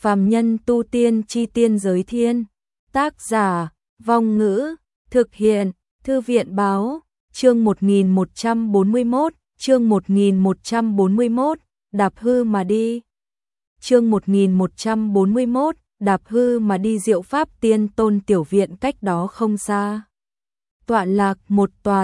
Phàm nhân tu tiên chi tiên giới thiên. Tác giả, Vong Ngữ, thực hiện, Thư viện báo, chương 1141, chương 1141, đạp hư mà đi. Chương 1141, đạp hư mà đi. Diệu Pháp Tiên Tôn tiểu viện cách đó không xa. Tọa lạc một tòa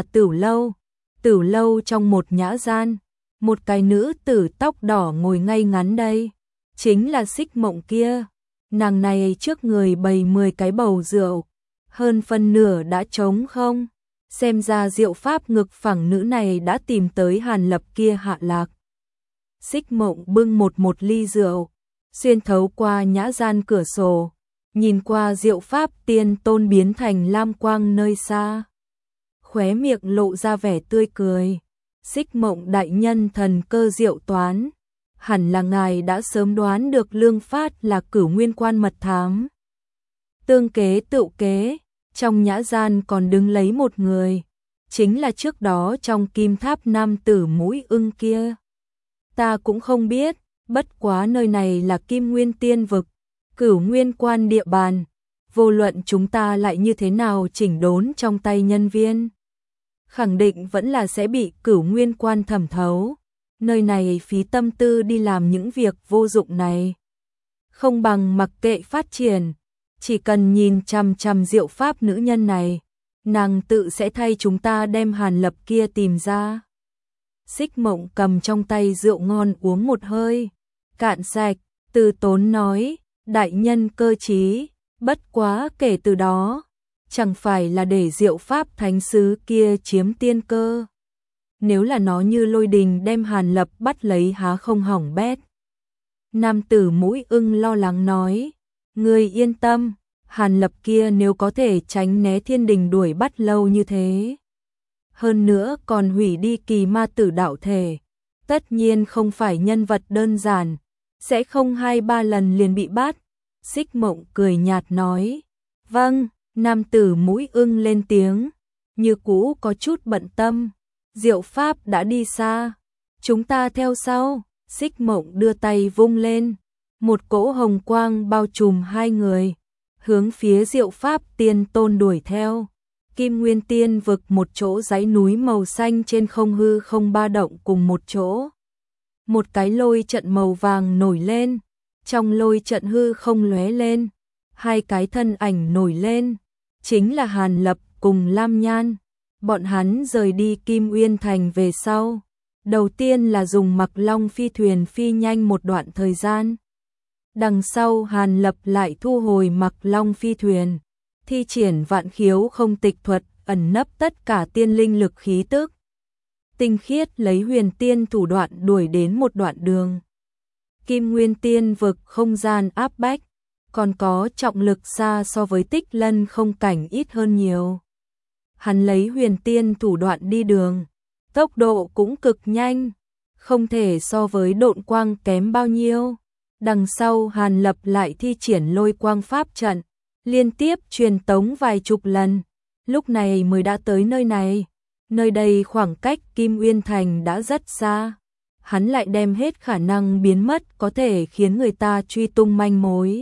tử lâu trong một nhã gian, một cái nữ tử tóc đỏ ngồi ngay ngắn đây. Chính là Xích Mộng kia, nàng này trước người bày 10 cái bầu rượu, hơn phân nửa đã trống không, xem ra Diệu Pháp ngực phẳng nữ này đã tìm tới Hàn Lập kia hạ lạc. Xích Mộng bưng một ly rượu, xuyên thấu qua nhã gian cửa sổ, nhìn qua Diệu Pháp Tiên Tôn biến thành lam quang nơi xa. Khóe miệng lộ ra vẻ tươi cười. Xích Mộng đại nhân thần cơ diệu toán, hẳn là ngài đã sớm đoán được Lương Phát là Cửu Nguyên Quan mật thám. Tương kế tựu kế, trong nhã gian còn đứng lấy một người, chính là trước đó trong kim tháp nam tử mũi ưng kia. Ta cũng không biết, bất quá nơi này là Kim Nguyên Tiên vực, Cửu Nguyên Quan địa bàn, vô luận chúng ta lại như thế nào chỉnh đốn trong tay nhân viên, khẳng định vẫn là sẽ bị Cửu Nguyên Quan thẩm thấu. Nơi này phí tâm tư đi làm những việc vô dụng này, không bằng mặc kệ phát triển, chỉ cần nhìn chằm chằm Diệu Pháp nữ nhân này, nàng tự sẽ thay chúng ta đem Hàn Lập kia tìm ra. Xích Mộng cầm trong tay rượu ngon uống một hơi, cạn sạch, từ tốn nói, đại nhân cơ trí, bất quá kể từ đó, chẳng phải là để Diệu Pháp thánh sứ kia chiếm tiên cơ. Nếu là nó như lôi đình đem Hàn Lập bắt lấy há không hỏng bét. Nam tử mũi ưng lo lắng nói, ngươi yên tâm, Hàn Lập kia nếu có thể tránh né thiên đình đuổi bắt lâu như thế, hơn nữa còn hủy đi kỳ ma tử đạo thể, tất nhiên không phải nhân vật đơn giản, sẽ không 2-3 lần liền bị bắt. Xích Mộng cười nhạt nói, vâng. Nam tử mũi ưng lên tiếng, như cũ có chút bận tâm. Diệu Pháp đã đi xa, chúng ta theo sau. Xích Mộng đưa tay vung lên, một cỗ hồng quang bao trùm hai người, hướng phía Diệu Pháp Tiên Tôn đuổi theo. Kim Nguyên Tiên vực một chỗ dãy núi màu xanh trên không hư không ba động cùng một chỗ. Một cái lôi trận màu vàng nổi lên, trong lôi trận hư không lóe lên, hai cái thân ảnh nổi lên, chính là Hàn Lập cùng Lam Nhan. Bọn hắn rời đi Kim Uyên Thành về sau, đầu tiên là dùng Mặc Long phi thuyền phi nhanh một đoạn thời gian. Đằng sau Hàn Lập lại thu hồi Mặc Long phi thuyền, thi triển vạn khiếu không tịch thuật, ẩn nấp tất cả tiên linh lực khí tức. Tinh khiết lấy huyền tiên thủ đoạn đuổi đến một đoạn đường. Kim Nguyên Tiên vực không gian áp bách, còn có trọng lực xa so với Tích Lân không cảnh ít hơn nhiều. Hắn lấy huyền tiên thủ đoạn đi đường, tốc độ cũng cực nhanh, không thể so với độn quang kém bao nhiêu. Đằng sau Hàn Lập lại thi triển lôi quang pháp trận, liên tiếp truyền tống vài chục lần, lúc này mới đã tới nơi này. Nơi đây khoảng cách Kim Uyên Thành đã rất xa, hắn lại đem hết khả năng biến mất có thể khiến người ta truy tung manh mối.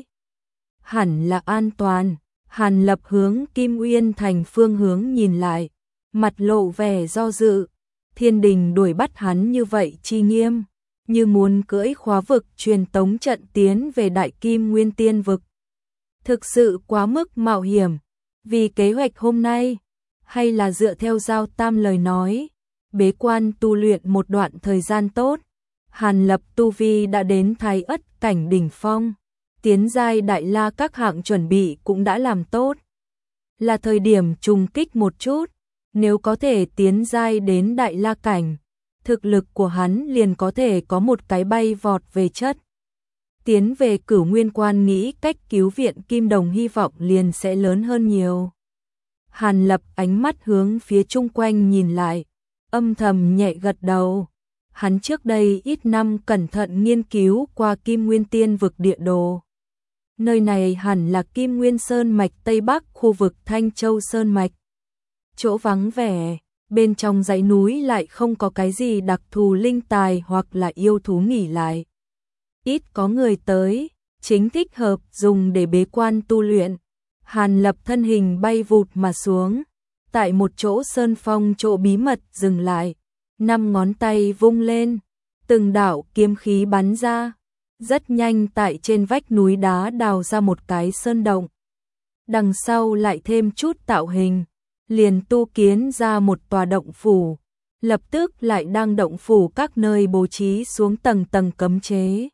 Hẳn là an toàn. Hàn Lập hướng Kim Uyên Thành phương hướng nhìn lại, mặt lộ vẻ do dự. Thiên đình đuổi bắt hắn như vậy chi nghiêm, như muốn cưỡi khóa vực truyền tống trận tiến về Đại Kim Nguyên Tiên vực. Thực sự quá mức mạo hiểm. Vì kế hoạch hôm nay, hay là dựa theo Giao Tam lời nói, bế quan tu luyện một đoạn thời gian tốt. Hàn Lập tu vi đã đến Thái Ất cảnh đỉnh phong, tiến giai Đại La các hạng chuẩn bị cũng đã làm tốt. Là thời điểm trùng kích một chút, nếu có thể tiến giai đến Đại La cảnh, thực lực của hắn liền có thể có một cái bay vọt về chất. Tiến về Cửu Nguyên Quan nghĩ cách cứu viện Kim Đồng hy vọng liền sẽ lớn hơn nhiều. Hàn Lập ánh mắt hướng phía chung quanh nhìn lại, âm thầm nhẹ gật đầu. Hắn trước đây ít năm cẩn thận nghiên cứu qua Kim Nguyên Tiên vực địa đồ. Nơi này hẳn là Kim Nguyên Sơn Mạch Tây Bắc khu vực Thanh Châu Sơn Mạch. Chỗ vắng vẻ, bên trong dãy núi lại không có cái gì đặc thù linh tài hoặc là yêu thú nghỉ lại. Ít có người tới, chính thích hợp dùng để bế quan tu luyện. Hàn Lập thân hình bay vụt mà xuống, tại một chỗ sơn phong chỗ bí mật dừng lại, 5 ngón tay vung lên, từng đạo kiếm khí bắn ra, rất nhanh tại trên vách núi đá đào ra một cái sơn động. Đằng sau lại thêm chút tạo hình, liền tu kiến ra một tòa động phủ, lập tức lại đang động phủ các nơi bố trí xuống tầng tầng cấm chế.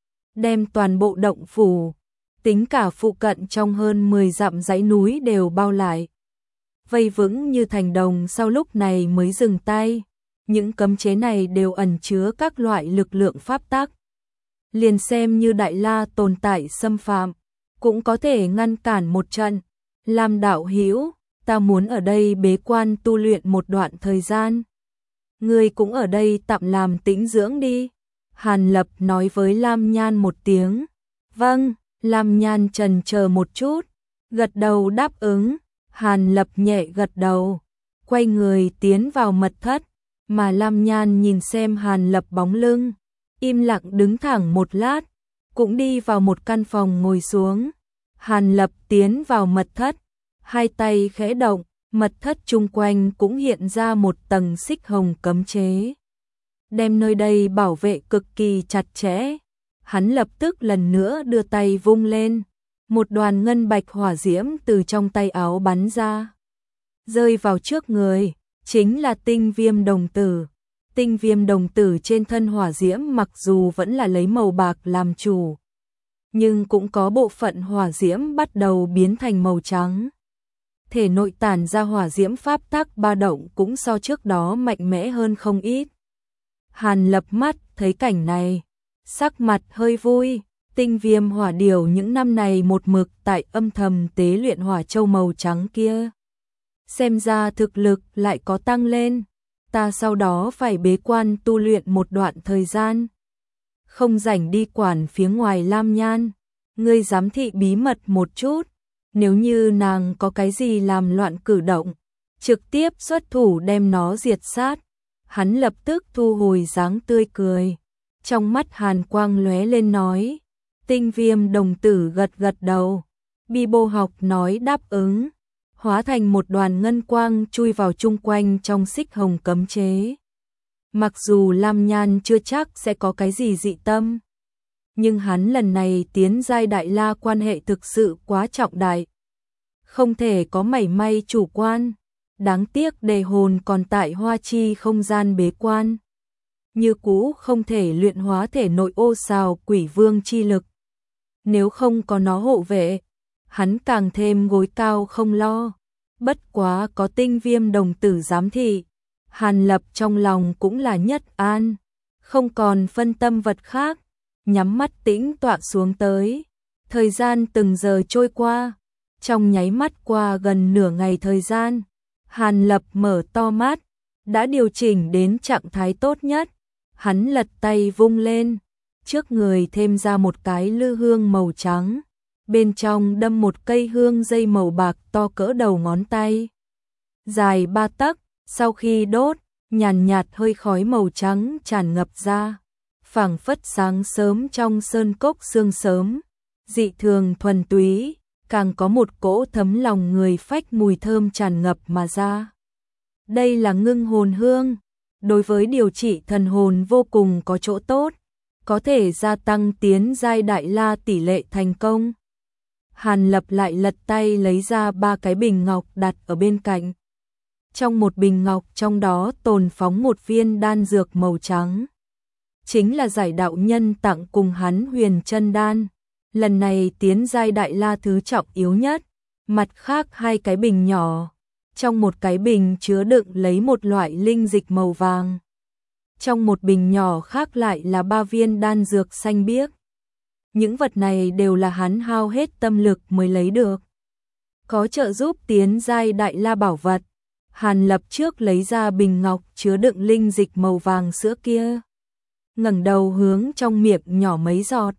Đem toàn bộ động phủ, tính cả phụ cận trong hơn 10 dặm dãy núi đều bao lại. Vây vững như thành đồng, sau lúc này mới dừng tay. Những cấm chế này đều ẩn chứa các loại lực lượng pháp tắc. Liền xem như Đại La tồn tại xâm phạm, cũng có thể ngăn cản một trận. Lam đạo hữu, ta muốn ở đây bế quan tu luyện một đoạn thời gian. Ngươi cũng ở đây tạm làm tĩnh dưỡng đi. Hàn Lập nói với Lam Nhan một tiếng. Vâng, Lam Nhan chần chờ một chút, gật đầu đáp ứng. Hàn Lập nhẹ gật đầu, quay người tiến vào mật thất, mà Lam Nhan nhìn xem Hàn Lập bóng lưng, im lặng đứng thẳng một lát, cũng đi vào một căn phòng ngồi xuống. Hàn Lập tiến vào mật thất, hai tay khẽ động, mật thất chung quanh cũng hiện ra một tầng xích hồng cấm chế, đem nơi đây bảo vệ cực kỳ chặt chẽ. Hắn lập tức lần nữa đưa tay vung lên, một đoàn ngân bạch hỏa diễm từ trong tay áo bắn ra, rơi vào trước người, chính là tinh viêm đồng tử. Tinh viêm đồng tử trên thân hỏa diễm mặc dù vẫn là lấy màu bạc làm chủ, nhưng cũng có bộ phận hỏa diễm bắt đầu biến thành màu trắng. Thể nội tản ra hỏa diễm pháp tắc ba động cũng so trước đó mạnh mẽ hơn không ít. Hàn Lập mắt thấy cảnh này, sắc mặt hơi vui. Tinh viêm hỏa điểu những năm này một mực tại âm thầm tế luyện hỏa châu màu trắng kia, xem ra thực lực lại có tăng lên. Ta sau đó phải bế quan tu luyện một đoạn thời gian, không rảnh đi quản phía ngoài Lam Nhan. Ngươi giám thị bí mật một chút, nếu như nàng có cái gì làm loạn cử động, trực tiếp xuất thủ đem nó diệt sát. Hắn lập tức thu hồi dáng tươi cười, trong mắt hàn quang lóe lên nói. Tinh viêm đồng tử gật gật đầu, bi bô học nói đáp ứng, hóa thành một đoàn ngân quang chui vào chung quanh trong xích hồng cấm chế. Mặc dù Lam Nhan chưa chắc sẽ có cái gì dị tâm, nhưng hắn lần này tiến giai Đại La quan hệ thực sự quá trọng đại, không thể có mảy may chủ quan. Đáng tiếc đề hồn còn tại Hoa Chi không gian bế quan, như cũ không thể luyện hóa thể nội ô sào quỷ vương chi lực. Nếu không có nó hộ vệ, hắn càng thêm gối cao không lo. Bất quá có tinh viêm đồng tử giám thị, Hàn Lập trong lòng cũng là nhất an, không còn phân tâm vật khác, nhắm mắt tĩnh tọa xuống tới. Thời gian từng giờ trôi qua, trong nháy mắt qua gần nửa ngày thời gian, Hàn Lập mở to mắt, đã điều chỉnh đến trạng thái tốt nhất. Hắn lật tay vung lên, trước người thêm ra một cái lư hương màu trắng, bên trong đâm một cây hương dây màu bạc to cỡ đầu ngón tay, dài 3 tấc. Sau khi đốt, nhàn nhạt hơi khói màu trắng tràn ngập ra, phảng phất sáng sớm trong sơn cốc sương sớm, dị thường thuần túy, càng có một cỗ thấm lòng người phách mùi thơm tràn ngập mà ra. Đây là ngưng hồn hương, đối với điều trị thần hồn vô cùng có chỗ tốt, có thể gia tăng tiến giai Đại La tỷ lệ thành công. Hàn Lập lại lật tay lấy ra 3 cái bình ngọc đặt ở bên cạnh. Trong một bình ngọc trong đó tồn phóng một viên đan dược màu trắng, chính là giải đạo nhân tặng cùng hắn huyền chân đan, lần này tiến giai Đại La thứ trọng yếu nhất. Mặt khác 2 cái bình nhỏ, trong một cái bình chứa đựng lấy một loại linh dịch màu vàng, trong một bình nhỏ khác lại là 3 viên đan dược xanh biếc. Những vật này đều là hắn hao hết tâm lực mới lấy được, có trợ giúp tiến giai Đại La bảo vật. Hàn Lập trước lấy ra bình ngọc chứa đựng linh dịch màu vàng sữa kia, ngẩng đầu hướng trong miệng nhỏ mấy giọt,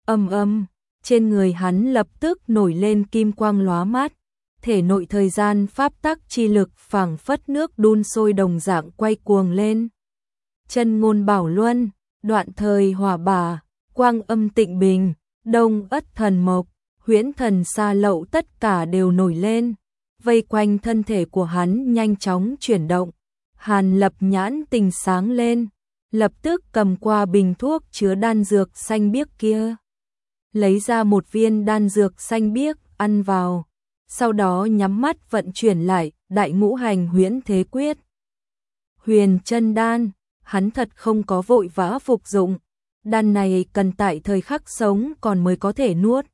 trên người hắn lập tức nổi lên kim quang lóa mắt, thể nội thời gian pháp tắc chi lực phảng phất nước đun sôi đồng dạng quay cuồng lên. Chân ngôn bảo luân, đoạn thời hỏa bà, quang âm tịnh bình, Đông Ất Thần Mộc, Huyễn Thần Sa Lậu tất cả đều nổi lên, vây quanh thân thể của hắn nhanh chóng chuyển động. Hàn Lập nhãn tình sáng lên, lập tức cầm qua bình thuốc chứa đan dược xanh biếc kia, lấy ra một viên đan dược xanh biếc ăn vào, sau đó nhắm mắt vận chuyển lại Đại Ngũ Hành Huyễn Thế Quyết. Huyền Chân Đan, hắn thật không có vội vã phục dụng, đan này cần tại thời khắc sống còn mới có thể nuốt.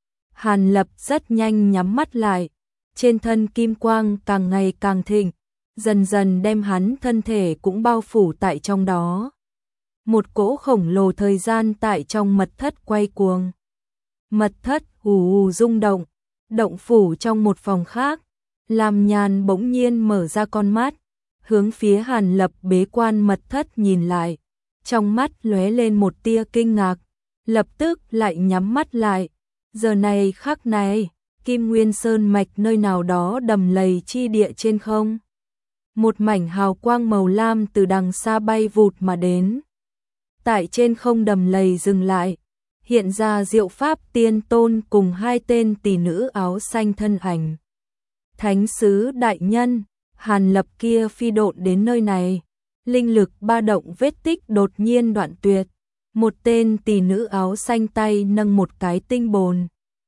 Hàn Lập rất nhanh nhắm mắt lại, trên thân kim quang càng ngày càng thịnh, dần dần đem hắn thân thể cũng bao phủ tại trong đó. Một cỗ khổng lồ thời gian tại trong mật thất quay cuồng. Mật thất ù ù rung động, động phủ trong một phòng khác, Lam Nhan bỗng nhiên mở ra con mắt, hướng phía Hàn Lập bế quan mật thất nhìn lại, trong mắt lóe lên một tia kinh ngạc, lập tức lại nhắm mắt lại. Giờ này khắc này, Kim Nguyên Sơn mạch nơi nào đó đầm lầy chi địa trên không. Một mảnh hào quang màu lam từ đằng xa bay vụt mà đến. Tại trên không đầm lầy dừng lại, hiện ra Diệu Pháp Tiên Tôn cùng hai tên tỷ nữ áo xanh thân ảnh. Thánh sứ đại nhân, Hàn Lập kia phi độn đến nơi này, linh lực ba động vết tích đột nhiên đoạn tuyệt. Một tên tỷ nữ áo xanh tay nâng một cái tinh bồn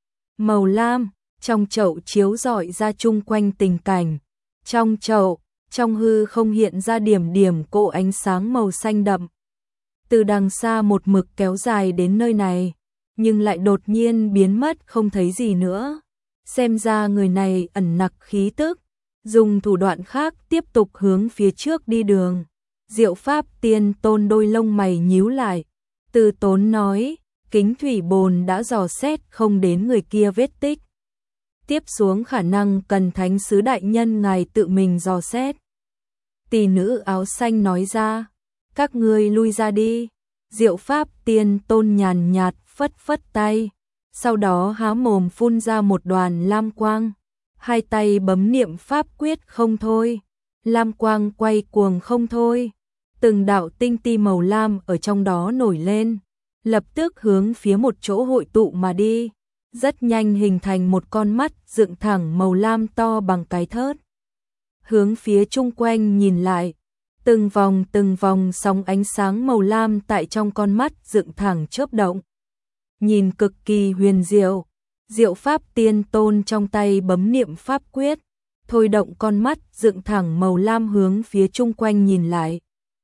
màu lam, trong chậu chiếu rọi ra chung quanh tình cảnh. Trong chậu, trong hư không hiện ra điểm điểm cỗ ánh sáng màu xanh đậm. Từ đằng xa một mực kéo dài đến nơi này, nhưng lại đột nhiên biến mất không thấy gì nữa. Xem ra người này ẩn nặc khí tức, dùng thủ đoạn khác tiếp tục hướng phía trước đi đường. Diệu Pháp Tiên Tôn đôi lông mày nhíu lại, từ tốn nói, kính thủy bồn đã dò xét không đến người kia vết tích. Tiếp xuống khả năng cần thánh sứ đại nhân ngài tự mình dò xét. Tỷ nữ áo xanh nói ra, các ngươi lui ra đi. Diệu Pháp Tiên Tôn nhàn nhạt phất phất tay, sau đó há mồm phun ra một đoàn lam quang, hai tay bấm niệm pháp quyết không thôi, lam quang quay cuồng không thôi, từng đạo tinh ti màu lam ở trong đó nổi lên, lập tức hướng phía một chỗ hội tụ mà đi, rất nhanh hình thành một con mắt dựng thẳng màu lam to bằng cái thớt. Hướng phía chung quanh nhìn lại, từng vòng sóng ánh sáng màu lam tại trong con mắt dựng thẳng chớp động. Nhìn cực kỳ huyền diệu, Diệu Pháp Tiên Tôn trong tay bấm niệm pháp quyết, thôi động con mắt dựng thẳng màu lam hướng phía chung quanh nhìn lại.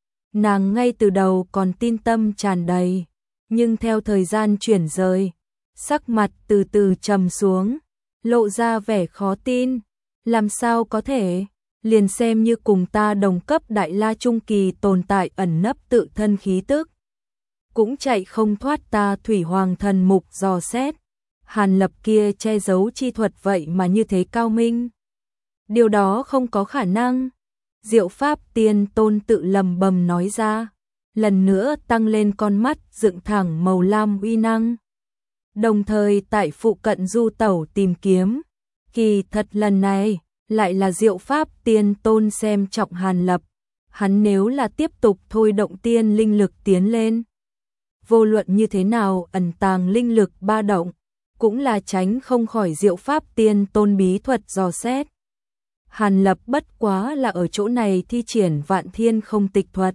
Nàng ngay từ đầu còn tin tâm tràn đầy, nhưng theo thời gian chuyển rời, sắc mặt từ từ trầm xuống, lộ ra vẻ khó tin. Làm sao có thể? Liền xem như cùng ta đồng cấp đại la trung kỳ tồn tại ẩn nấp tự thân khí tức, cũng chạy không thoát ta Thủy Hoàng thần mục dò xét. Hàn Lập kia che giấu chi thuật vậy mà như thế cao minh. Điều đó không có khả năng. Diệu Pháp Tiên Tôn tự lầm bầm nói ra, lần nữa tăng lên con mắt dựng thẳng màu lam uy năng. Đồng thời tại phụ cận du tẩu tìm kiếm, kỳ thật lần này lại là Diệu Pháp Tiên Tôn xem trọng Hàn Lập. Hắn nếu là tiếp tục thôi động tiên linh lực tiến lên, vô luận như thế nào ẩn tàng linh lực ba động, cũng là tránh không khỏi Diệu Pháp Tiên Tôn bí thuật dò xét. Hàn Lập bất quá là ở chỗ này thi triển Vạn Thiên Không Tịch thuật,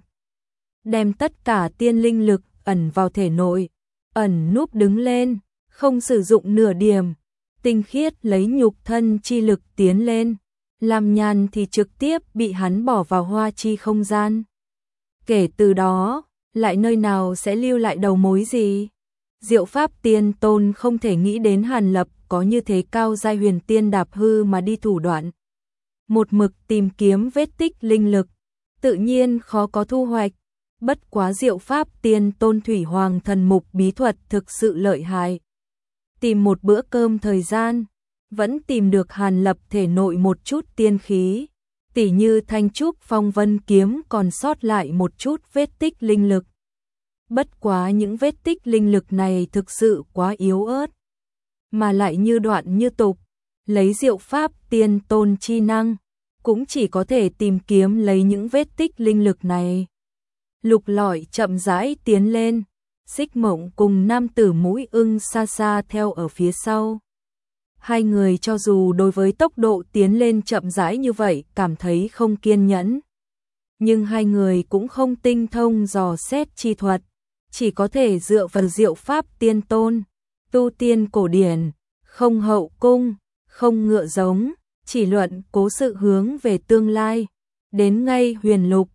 đem tất cả tiên linh lực ẩn vào thể nội, ẩn núp đứng lên, không sử dụng nửa điểm, tinh khiết lấy nhục thân chi lực tiến lên. Lam Nhan thì trực tiếp bị hắn bỏ vào hoa chi không gian. Kể từ đó, lại nơi nào sẽ lưu lại đầu mối gì? Diệu Pháp Tiên Tôn không thể nghĩ đến Hàn Lập có như thế cao giai huyền tiên đạp hư mà đi thủ đoạn. Một mực tìm kiếm vết tích linh lực, tự nhiên khó có thu hoạch. Bất quá Diệu Pháp Tiên Tôn Thủy Hoàng thần mục bí thuật thực sự lợi hại. Tìm một bữa cơm thời gian, vẫn tìm được Hàn Lập thể nội một chút tiên khí, tỉ như Thanh Trúc Phong Vân kiếm còn sót lại một chút vết tích linh lực. Bất quá những vết tích linh lực này thực sự quá yếu ớt, mà lại như đoạn như tục, lấy Diệu Pháp Tiên Tôn chi năng, cũng chỉ có thể tìm kiếm lấy những vết tích linh lực này. Lục lọi chậm rãi tiến lên, Xích Mộng cùng nam tử mũi ưng xa xa theo ở phía sau. Hai người cho dù đối với tốc độ tiến lên chậm rãi như vậy cảm thấy không kiên nhẫn, nhưng hai người cũng không tinh thông dò xét chi thuật, chỉ có thể dựa vào diệu pháp tiên tôn, tu tiên cổ điển, không hậu cung, không ngựa giống, chỉ luận cố sự hướng về tương lai. Đến ngay Huyền Lục,